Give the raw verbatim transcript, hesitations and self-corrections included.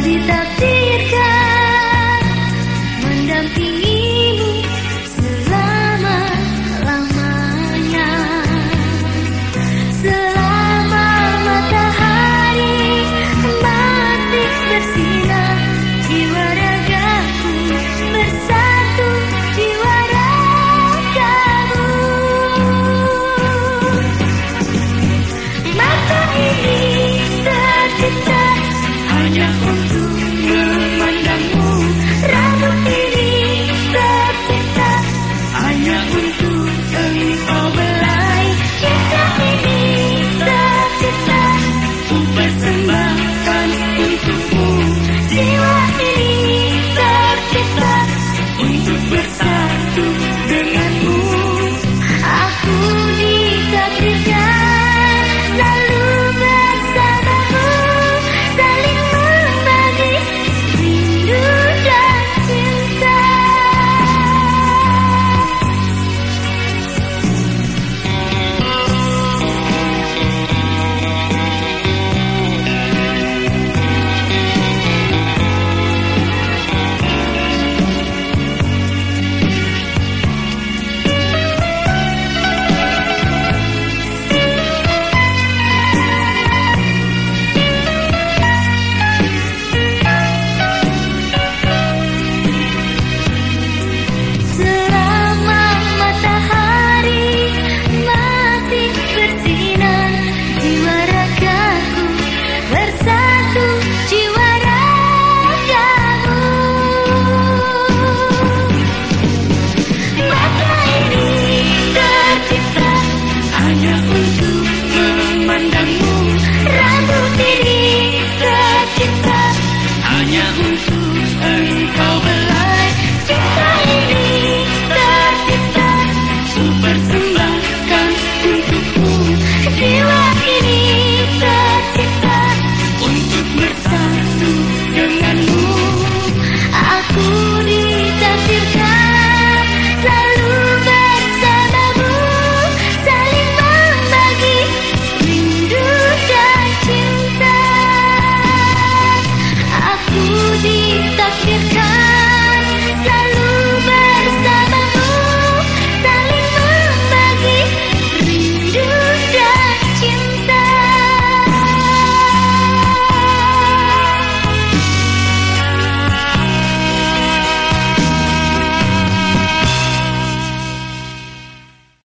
ditakdirkan mendampingimu selama-lamanya. Selama matahari masih bersinar, jiwa ragaku bersatu, jiwa ragamu. Mata ini tercipta hanya untuk memandangmu, rambut ini tercipta hanya untuk engkau belai. Cinta ini tercipta ku persembahkan untukmu, jiwa ini tercipta untuk bersatu denganmu. Aku ditakdirkan selalu bersamamu, saling membagi rindu dan cinta. Selama matahari masih bersinar, jiwa ragaku bersatu, jiwa ragamu. Mata ini tercipta hanya untuk memandangmu, rambut ini tercipta hanya untuk engkau belai. Cinta ini tercipta ku persembahkan untukmu, jiwa ini tercipta untuk bersatu denganmu. Aku ditakdirkan selalu bersamamu, saling membagi rindu dan cinta. Aku ditakdirkan